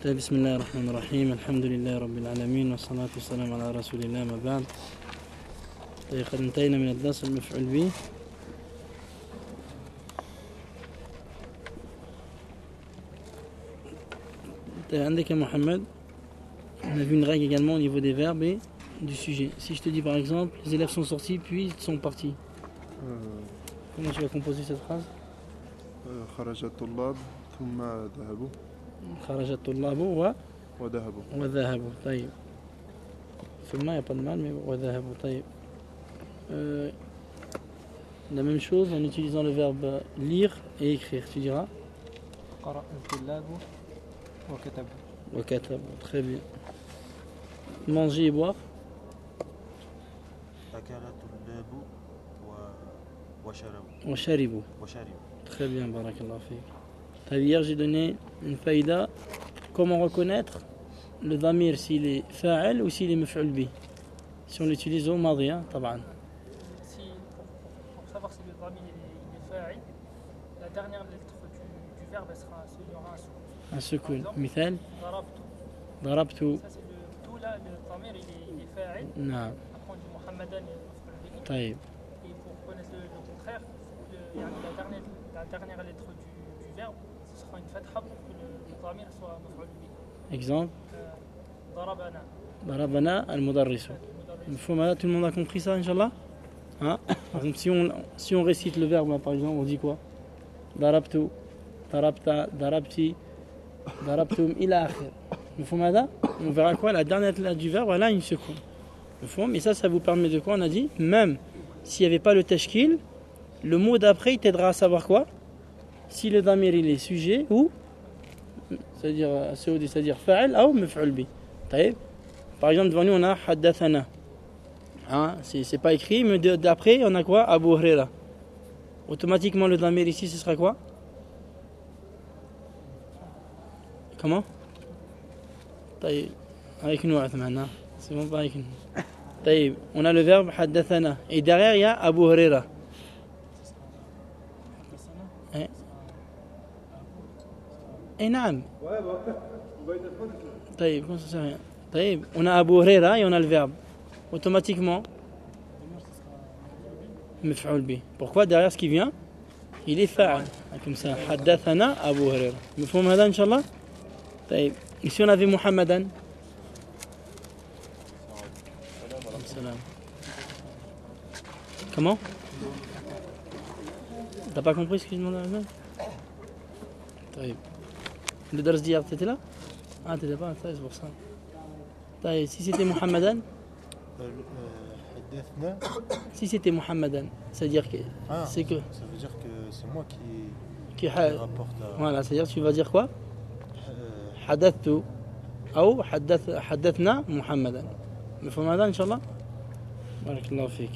طيب بسم الله الرحمن الرحيم الحمد لله رب العالمين والصلاة والسلام على رسول الله ما بعد. طيب قد انتهينا من الدرس المفعول به. عندك يا محمد on a vu une règle également au niveau des verbes et du sujet. Si je te dis par exemple les élèves sont sortis puis ils sont partis, comment tu vas composer cette phrase? خرج الطلاب ثم ذهبوا. خرج الطلاب وذهبوا. طيب ثم il n'y a pas de mal mais وذهبوا. طيب la même chose en utilisant le verbe lire et écrire. Tu diras قرأ الطلاب وكتبوا. وكتبوا. Très bien. Manger et boire. أكل الطلاب وشربوا. Très bien, barakallahu fik. Hier j'ai donné une faïda. Comment reconnaître le damir s'il est fa'al ou s'il est maf'ul bi. Si on l'utilise au madi, طبعا. Pour savoir si le damir il est fa'il, la dernière lettre du verbe sera un soukoun. Un soukoun. Mithal ضربت. Ça c'est le tout là, le damir il est fa'il. نعم. Après on dit Muhammadan et maf'ul bihi. طيب. Et pour connaître le contraire, la dernière lettre du verbe, ce sera une fatha pour que le damir soit maf'ul bihi. Exemple. ضربنا. ضربنا المدرس. Tout le monde a compris ça, Inch'Allah? Hein? Donc, si on récite le verbe là, par exemple, on dit quoi? ضربت ضربت ضربتي ضربتم إلى آخر. On verra quoi? La dernière lettre du verbe, voilà une seconde. Et ça vous permet de quoi? On a dit, même s'il n'y avait pas le tashkil, le mot d'après il t'aidera à savoir quoi? Si le damir il est sujet ou c'est-à-dire fa'al ou maf'ul bi. Par exemple, devant nous on a haddathana. Hein, c'est pas écrit, mais d'après on a quoi? Abu Huraira. Automatiquement le damir ici ce sera quoi? Comment? Avec nous, c'est bon, pas avec nous. On a le verbe haddathana et derrière il y a Abu Huraira. Et naam. On a Abu Huraira et on a le verbe. Automatiquement maf'ul bi. Pourquoi? Derrière ce qui vient il est fa'al. Comme ça haddathana Abu Huraira. مفهوم هذا إن شاء الله. طيب ici on avait Muhammadan. Salam. Comment? T'as pas compris ce que je demandais à le dars d'hier, t'étais là? Ah, t'étais pas, c'est pour ça. Si c'était Muhammadan? Si c'était Muhammadan, c'est-à-dire que c'est que. Ça veut dire que c'est moi qui rapporte. Voilà, c'est-à-dire tu vas dire quoi? حدثت أو حدثنا محمدا. مفهوم هذا إن شاء الله؟ بارك الله فيك.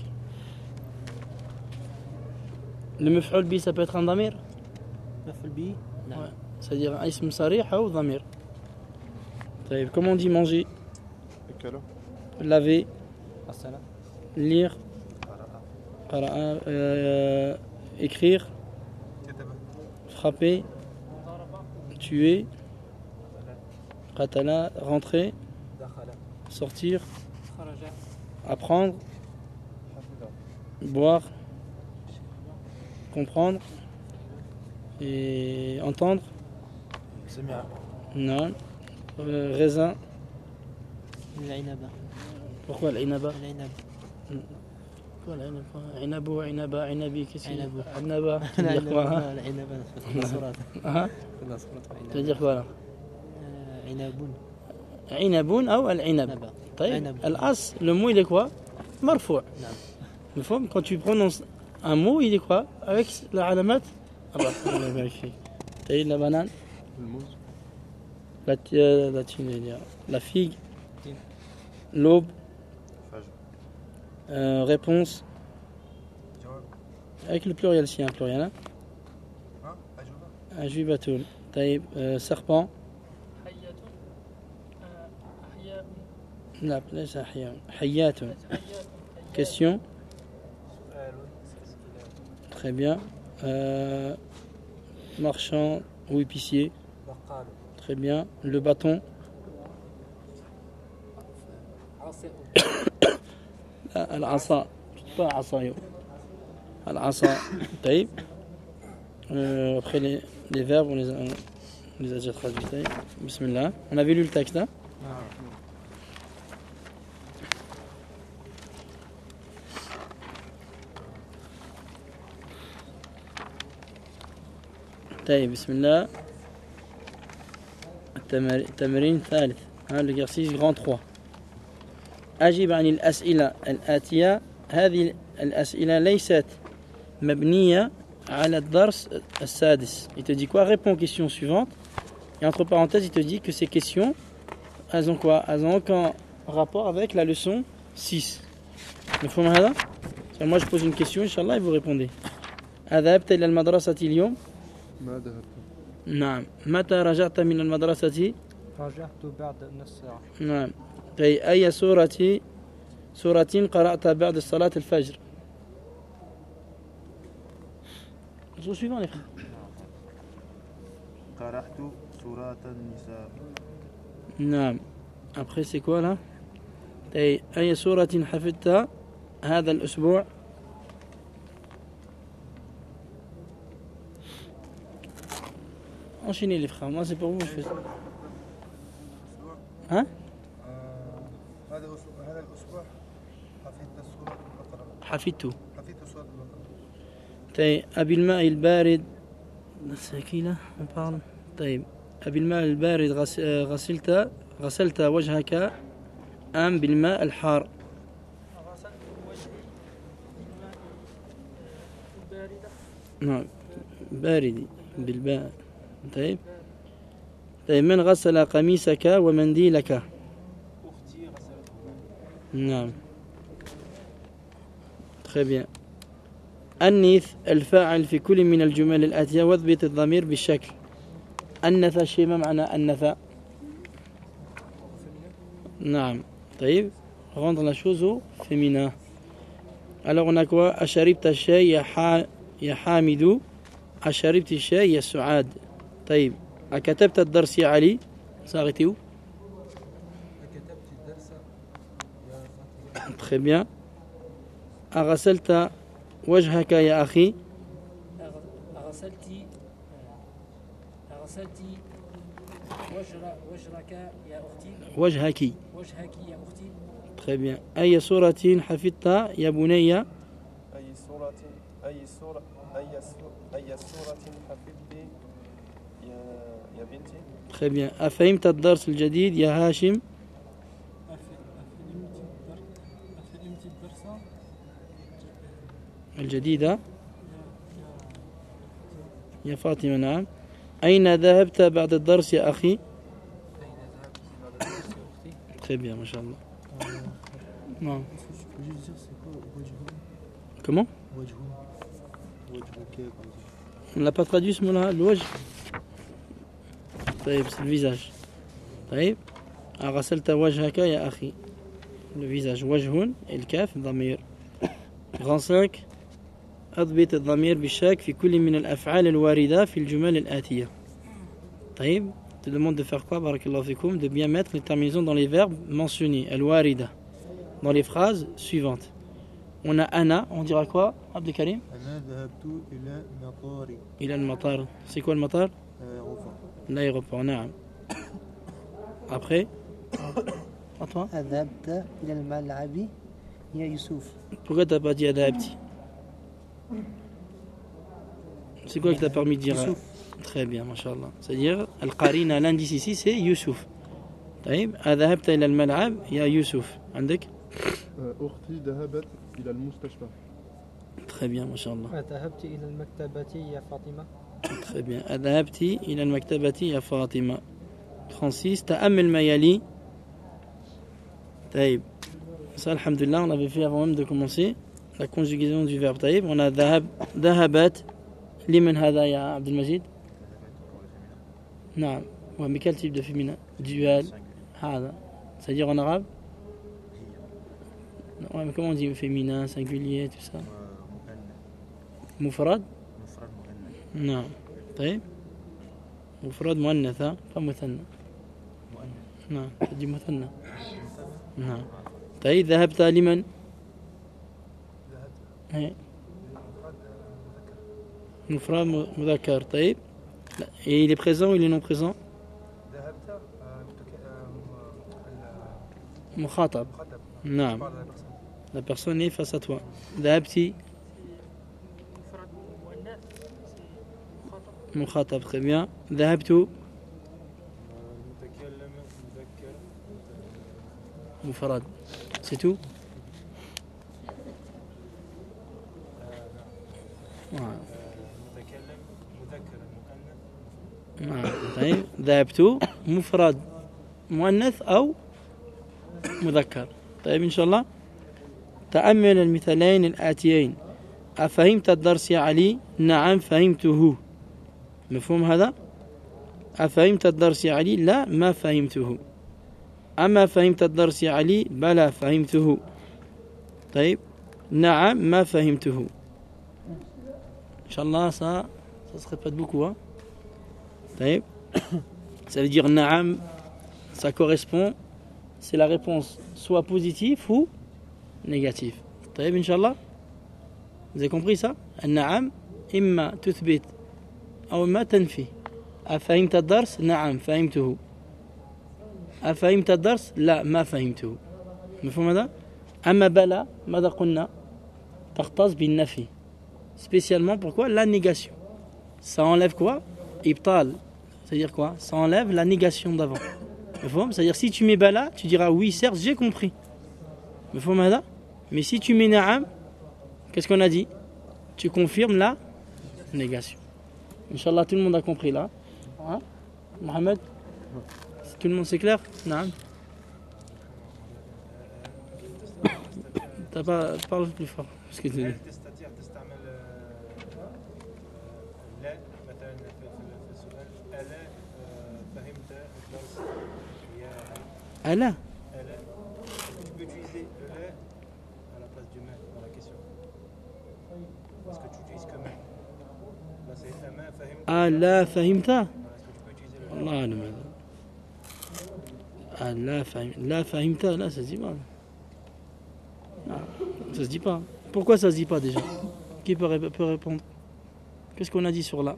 Le maf'ul bi ça peut être un damir? Maf'ul bi? Ouais. C'est-à-dire un ism sarih ou damir. Comment on dit manger? Laver. Lire. Écrire. Frapper. Tuer. Qatala, rentrer. Sortir. Apprendre. Boire. Comprendre. Et entendre. Non. Raisin. Pourquoi l'inaba? Pourquoi l'inaba? Inabo, inaba, inabi, qu'est-ce que c'est? Inaba. Ça veut dire quoi là? عنب أو العنب. طيب الأصل le mot il est quoi? مرفوع. Quand tu prononces un mot il est quoi? Avec la alamat. Allah vérifie. La banane. La figue. L'aube. Réponse. Avec le pluriel si un pluriel. Ajubatul. Serpent. لا ليس أحياء. حيات. Question. Très bien. Marchand ou épicier. Très bien. Le bâton. Al-asa. Pas asayo. Al-asa. Taïb. Après les verbes, on les a déjà traduits. Taïb. Bismillah. On avait lu le texte, hein? طيب بسم الله التمرين الثالث l'exercice grand 3 أجب عن الأسئلة الآتية هذه الأسئلة ليست مبنية على الدرس السادس. Il te dit quoi? Réponds aux questions suivantes et entre parenthèses il te dit que ces questions elles ont quoi? Elles ont aucun rapport avec la leçon 6. مفهوم هذا؟ Moi je pose une question Inch'Allah et vous répondez. أذهبت إلى المدرسة اليوم؟ ما ذهبت. نعم. متى رجعت من المدرسة؟ رجعت بعد نص ساعة. نعم. أي سورة قرأت بعد صلاة الفجر؟ السؤال suivant les frères. قرأت سورة النساء. نعم. Après c'est quoi là؟ أي سورة حفظتها هذا الأسبوع؟ Enchaînez les frères, moi c'est pour vous je fais ça. Hein? هذا الأسبوع حفظت سورة البقرة. حفظت سورة البقرة. طيب أبي الماء البارد سكينة نبارل. طيب أبي الماء البارد غسلت وجهك أم بالماء الحار؟ غسلت وجهي بالماء الباردة. نعم بارد بالماء. طيب من غسل قميصك ومنديلك؟ أختي غسلته. نعم. Très bien. أنث الفاعل في كل من الجمل الآتية واضبط الضمير بالشكل. أنث شيء ما معنى أنث؟ نعم. طيب rendre la chose au féminin. Alors on a quoi? أشربت الشاي يا حامد؟ أشربت الشاي يا سعاد؟ طيب أكتبت الدرس يا علي؟ صاغتي où? كتبت الدرس يا فاطمة. Très bien. أغسلت وجهك يا أخي؟ أغسلتي وجهك يا أختي. وجهك. وجهك يا أختي. Très bien. أي سورة حفظت يا بني؟ أي سورة حفظت يا بنتي. Très bien. أفهمت الدرس الجديد يا هاشم؟ أفهمت الدرس الجديدة يا فاطمة. نعم. أين ذهبت بعد الدرس يا أخي؟ Très bien, ما شاء الله. نعم. Comment? On l'a pas traduit ce mot-là, الوجه. طيب c'est le visage. طيب أغسلت وجهك يا أخي. Le visage وجه الكاف ضمير. Grand 5 أضبط الضمير بالشك في كل من الأفعال الواردة في الجمل الآتية. طيب te demande de faire quoi barakallahu fikoum, de bien mettre les terminaisons dans les verbes mentionnés al-warida dans les phrases suivantes. On a ana, on dira quoi Abdel Karim? أنا ذهبت إلى المطار. إلى المطار. C'est quoi le matar? L'aéroport. نعم. Après à toi. ذهبت إلى الملعب يا يوسف. Pourquoi t'as pas dit adhabti? C'est quoi qui t'a permis de dire Youssouf. Très bien, mashallah. C'est-à-dire, Al-Qarina, l'indice ici, c'est Youssouf. طيب أذهبت إلى الملعب يا يوسف. عندك؟ أختي ذهبت إلى المستشفى. Très bien, mashallah. ذهبت إلى المكتبة يا فاطمة. Très bien. أذهبت إلى المكتبة يا فاطمة. 36. تأمل ما يلي. طيب. Ça, alhamdulillah, on avait fait avant même de commencer la conjugaison du verbe. طيب. On a ذهبت. لمن هذا يا عبد المجيد؟ نعم. Mais quel type de féminin? Dual. هذا. C'est-à-dire en arabe? Ouais, mais comment on dit féminin, singulier, tout ça? مفرد. نعم. طيب. مفرد مؤنث فمثنى نعم تجي مثنى نعم طيب ذهبت لمن؟ ذهبت مفرد مذكر طيب et il est présent ou il est non présent؟ ذهبت مخاطب مخاطب نعم la personne est face à toi ذهبتي مفرد مؤنث سي مخاطب. مخاطب très bien ذهبت متكلم مذكر مفرد c'est tout متكلم مذكر مؤنث نعم طيب ذهبت مفرد مؤنث أو مذكر طيب إن شاء الله تأمل المثالين الآتيين أفهمت الدرس يا علي؟ نعم فهمته مفهوم هذا؟ أفهمت الدرس يا علي؟ لا ما فهمته أما فهمت الدرس يا علي؟ بلى فهمته طيب نعم ما فهمته إن شاء الله ça se répète beaucoup hein? طيب ça veut dire نعم ça correspond c'est la réponse soit positive ou négative طيب إن شاء الله vous avez compris ça النعم إما تثبت أو ما تنفي أفهمت الدرس نعم فهمته أفهمت الدرس لا ما فهمته مفهوم هذا أما بلى ماذا قلنا تختص بالنفي spécialement pourquoi la négation ça enlève quoi ibtal c'est-à-dire quoi ça enlève la négation d'avant c'est-à-dire si tu mets bala tu diras oui certes j'ai compris mais si tu mets na'am qu'est-ce qu'on a dit tu confirmes la négation Inch'Allah tout le monde a compris là hein? Mohamed tout le monde c'est clair na'am t'as pas parle plus fort parce que tu dis تستطيع تستعمل لا مثلا في السؤال ألا فهمت الدرس يا علي ألا ألا tu peux utiliser le la à la place du ma dans la question parce que tu utilises que ma là c'est أما فهمت ألا فهمت est-ce que tu peux utiliser le الله أعلم هذا لا فهمت لا ça se dit pas ça se dit pas pourquoi ça se dit pas déjà qui peut répondre qu'est-ce qu'on a dit sur là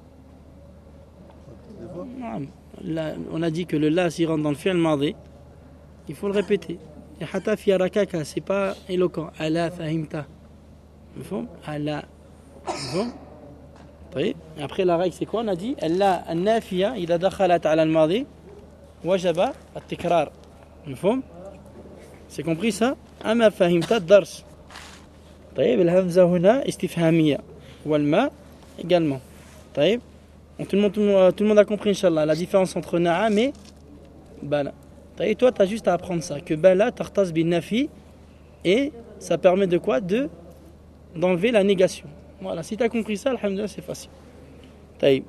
là on a dit que le la s'il rentre dans le fi'l madi il faut le répéter et hatta fi rakaka c'est pas éloquent ala fahimta مفهوم ala مفهوم طيب après la règle c'est quoi on a dit la النافية إذا دخلت على الماضي وجب التكرار مفهوم c'est compris ça أما فهمت الدرس طيب الهمزة هنا استفهامية والما également طيب tout le monde a compris Inch'Allah la différence entre na'am et bala طيب toi tu as juste à apprendre ça que bala tartas bin nafi et ça permet de quoi d'enlever la négation voilà si tu as compris ça alhamdoulilah c'est facile طيب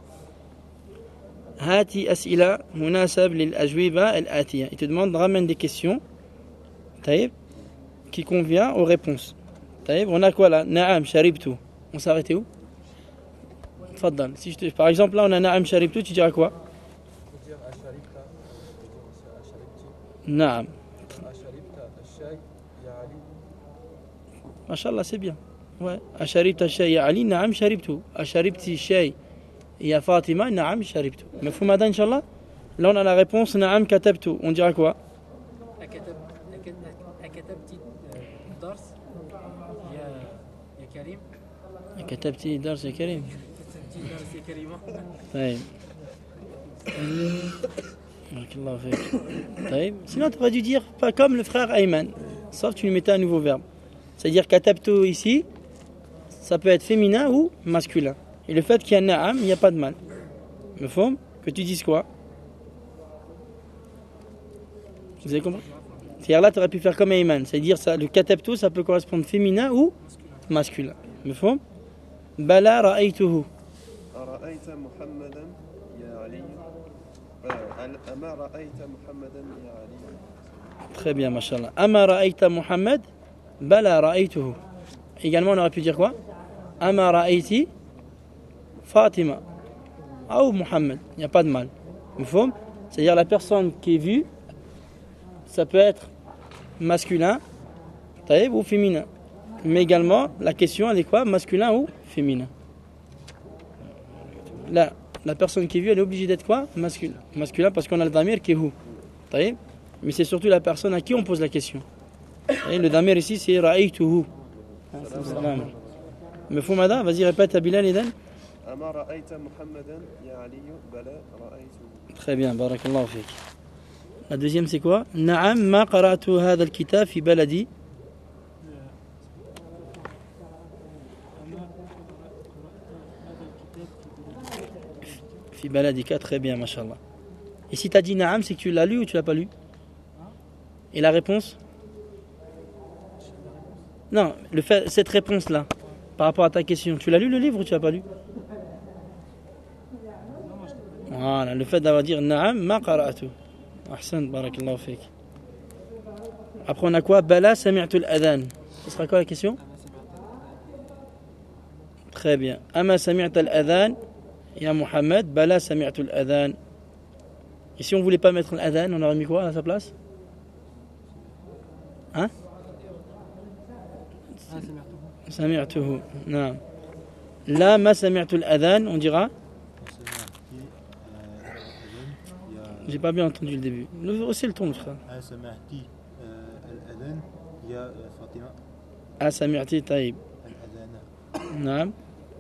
هاتي أسئلة مناسب للأجوبة الآتية il te demande ramène des questions طيب qui convient aux réponses طيب on a quoi là نعم شربت on s'est arrêté où تفضل si par exemple là on a نعم شربت tu diras quoi dire أشربت نعم أشربت الشاي يا علي ما شاء الله c'est bien ouais أشربت الشاي يا علي نعم شربت أشربت الشاي يا فاطمة نعم شربت مفهوم هذا إن شاء الله là on a la réponse نعم كتبت on dira quoi كتبتي درس يا كريم كتبتي درس يا كريم كتبتي درس يا كريمة طيب بارك الله فيك طيب sinon tu aurais dû dire pas comme le frère Ayman sauf tu lui mettais un nouveau verbe c'est-à-dire katabtu ici ça peut être féminin ou masculin et le fait qu'il y a na'am il n'y a pas de mal مفهوم que tu dises quoi vous avez compris c'est-à-dire là tu aurais pu faire comme Ayman c'est-à-dire ça, le katabtu ça peut correspondre féminin ou masculin مفهوم بلا رأيته أرأيت محمدا يا علي أما رأيت محمدا يا علي très bien machallah أما رأيت محمد بلا رأيته également on aurait pu dire quoi أما رأيت فاطمة ou Mohammed, il n'y a pas de mal. Mafhoum? C'est-à-dire la personne qui est vue, ça peut être masculin, taïb, ou féminin. Mais également, la question elle est quoi? Masculin ou féminin? Là, la personne qui est vue, elle est obligée d'être quoi? Masculin. Masculin parce qu'on a le damir qui est hu. Taïb. Mais c'est surtout la personne à qui on pose la question. Et le damir ici, c'est ra'aytuhu. Salam. Mafhoum hada? Vas-y, répète à Bilal Idan. أما رأيت محمدا يا علي بلى رأيته. Très bien, barakallahu fik. La deuxième c'est quoi? Na'am ma qara'tu hadha al-kitab fi baladi. Fi baladika, très bien, mashallah. Et si tu as dit na'am, c'est que tu l'as lu ou tu l'as pas lu? Et la réponse? Non, cette réponse-là, par rapport à ta question, tu l'as lu le livre ou tu l'as pas lu? Voilà, le fait d'avoir dit na'am ma qara'tu. Ahsan, barakallahu fik. Après on a quoi? Bala sami'tu al-adhan. Ce sera quoi la question? Très bien. Ama sami'tu al-adhan ya Muhammad, bala sami'tu al-adhan. Et si on voulait pas mettre l'adhan, on aurait mis quoi à sa place? Hein? Sami'tuhu. Non. Là ma sami'tu al-adhan, on dira? J'ai pas bien entendu le début. C'est le ton, frère. سمعتي الأذان يا فاطمة Ah, sami'ti, taïb. الأذان. Naam.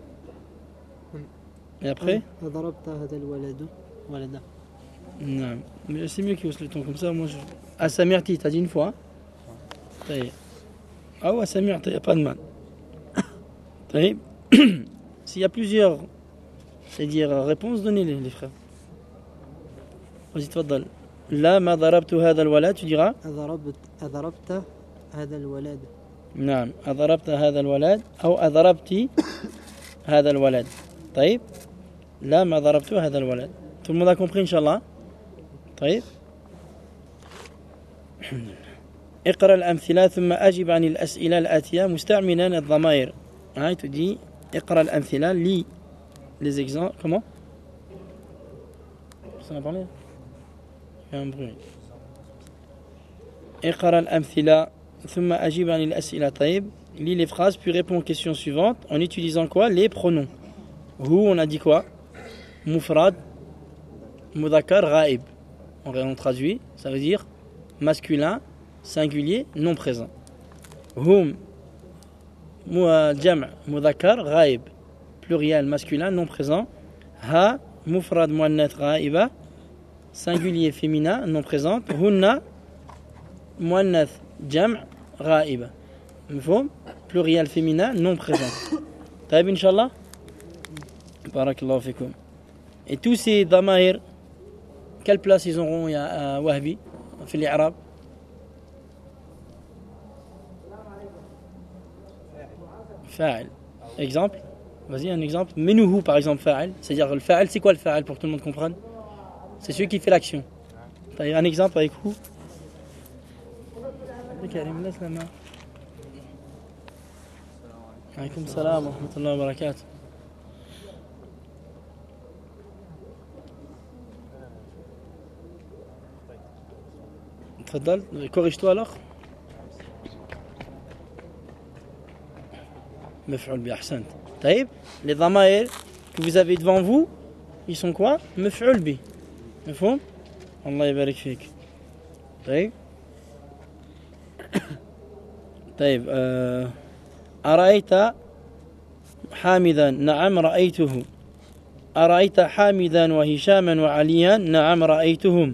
Et après? ضربت هذا الولد ولدا. Non. Mais c'est mieux qu'il hausse le ton comme ça. Moi, je... Ah, sami'ti, t'as dit une fois. Hein? Taïb. Ah ouais, sami'ti, il n'y a pas de mal. Taïb. S'il y a plusieurs, c'est-à-dire réponses, donnez-les, les frères. Vas-y, تفضل. لا ما ضربت هذا الولد, tu diras? أضربت هذا الولد. نعم. أضربت هذا الولد أو أضربت هذا الولد. طيب. لا ما ضربت هذا الولد. Tout le monde a compris, Inch'Allah? طيب. اقرأ الأمثلة ثم أجب عن الأسئلة الآتية مستعملا الضمائر. Hein, tu dis اقرأ الأمثلة, lis les exemples. Comment? Ça a parlé? Il y a un bruit. اقرأ الأمثلة ثم أجب عن الأسئلة. طيب. Lis les phrases puis réponds aux questions suivantes en utilisant quoi? Les pronoms. Hu, on a dit quoi? Mufrad, Mudhakkar, Ghaib. On traduit, ça veut dire masculin, singulier, non présent. Hum, Jam', Mudhakkar, Ghaib. Pluriel, masculin, non présent. Ha, Mufrad, Muannath, Ghaiba. Singulier, féminin, non présente. Hunna, Muannath, Jam', Ghaiba. Mfhum? Pluriel, féminin, non présent. Taïb, Inch'Allah? Barakallahu fikoum. Et tous ces damahir, quelle place ils auront à Wahbi, في الإعراب? Fa'al. Exemple? Vas-y, un exemple. Menuhu, par exemple, fa'al. C'est-à-dire, le fa'al, c'est quoi le fa'al pour que tout le monde comprenne? C'est celui qui fait l'action. T'as un exemple avec Hu? Karim, laisse la main. Alaykoum salam wa rahmatullahi wa barakatuh. تفضل corrige-toi alors. مفعول به أحسنت. طيب les ضمائر que vous avez devant vous ils sont quoi? مفعول به. مفهوم؟ الله يبارك فيك. طيب طيب أرأيت حامدا؟ نعم رأيته. أرأيت حامدا وهشاما وعليا؟ نعم رأيتهم.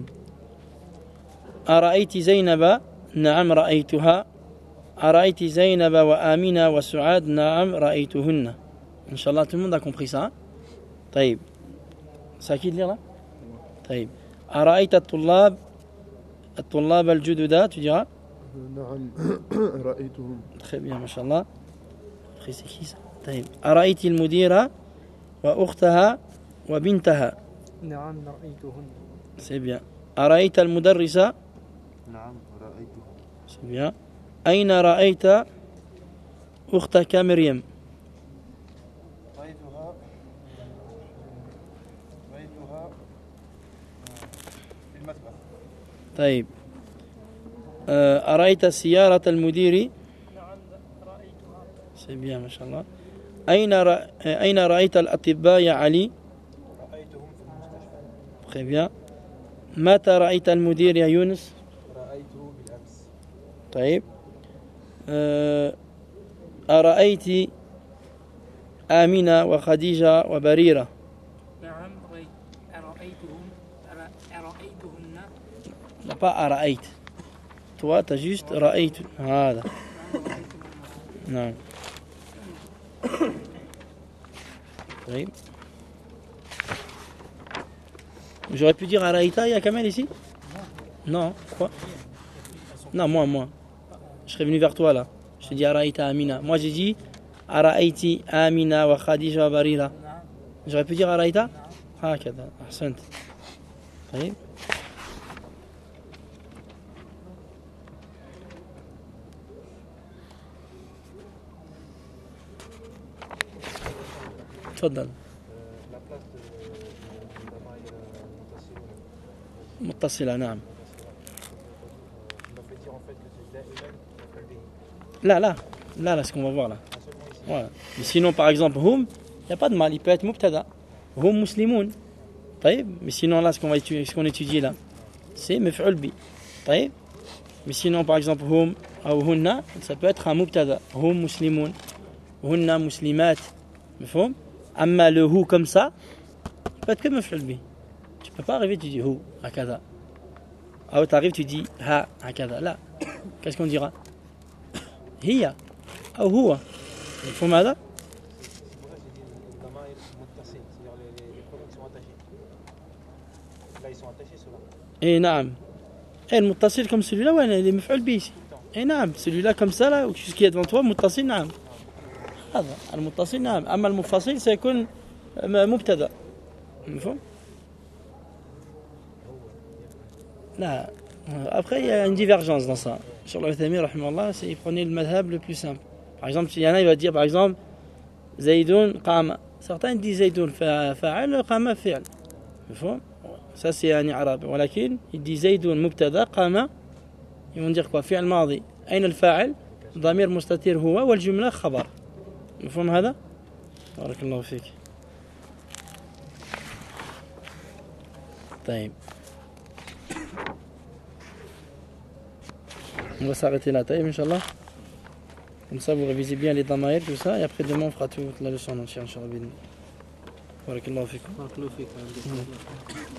أرأيت زينب؟ نعم رأيتها. أرأيت زينب وآمنة وسعاد؟ نعم رأيتهن. إن شاء الله tout le monde a compris ça. طيب c'est à qui de lire là? طيب أرأيت الطلاب الجدد? tu diras? نعم رأيتهم. très bien ما شاء الله. Après c'est qui ça? طيب أرأيت المديرة وأختها وبنتها؟ نعم رأيتهن. c'est bien. أرأيت المدرسة؟ نعم رأيته. c'est bien. أين رأيت أختك مريم؟ رأيتها طيب أرأيت سيارة المدير نعم رأيتها. c'est bien ما شاء الله أين رأيت الأطباء يا علي رأيتهم في المستشفى. très bien متى رأيت المدير يا يونس رأيته بالأمس. طيب أرأيت آمنة وخديجة وبريرة نعم أرأيتهن لا pas أرأيت toi t'as juste رأيت هذا نعم طيب j'aurais pu dire Araïta, il y a Kamel ici non quoi non moi je serais venu vers toi là je te dis Araïta Amina moi j'ai dit Araïti Amina wa Khadija wa Barira j'aurais pu dire Araïta هكذا أحسنت طيب تفضل La place de Damaïr Mutassiluna. متصلة نعم On m'a fait dire en fait que c'est Da'iman مفعول به. لا ce qu'on va voir là Ah, seulement ici. voilà. Mais sinon par exemple hum il n'y a pas de mal il peut être mubtada hum muslimoun طيب mais sinon là ce qu'on étudie là c'est مفعول به طيب mais sinon par exemple hum ou hunna ça peut être un mubtada hum muslimun hunna muslimat مفهوم أما le hu comme ça il peut être que مفعول به tu peux pas arriver tu dis hu هكذا ou tu arrives tu dis ha هكذا لا qu'est-ce qu'on dira هي أو هو مفهوم هذا C'est pour ça que j'ai dit Damaïr Muttasil, c'est-à-dire les pronoms qui sont attachés. Là, ils sont attachés ceux-là. اي نعم اي المتصل comme celui-là ouais il est مفعول به ici اي نعم celui-là comme ça là ce qui est devant toi متصل نعم هذا المتصل نعم اما المنفصل سيكون مبتدا مفهوم لا après il y a une divergence dans ça sur le Uthaymin rahimahullah c'est il prenait le madhab le plus simple par exemple il y en a il va dire par exemple Zaïdoun qama certains disent Zaïdoun fa'al qama fi'l مفهوم ça c'est un arabe ولكن il dit زيدون مبتدا قام ils vont dire quoi فعل ماضي أين الفاعل ضمير مستتر هو والجملة خبر مفهوم هذا بارك الله فيك طيب on va s'arrêter là طيب إن شاء الله comme ça vous révisez bien les damaïr tout ça et après demain on fera toute la leçon entière إن شاء الله بإذن الله بارك الله فيكم بارك الله فيك.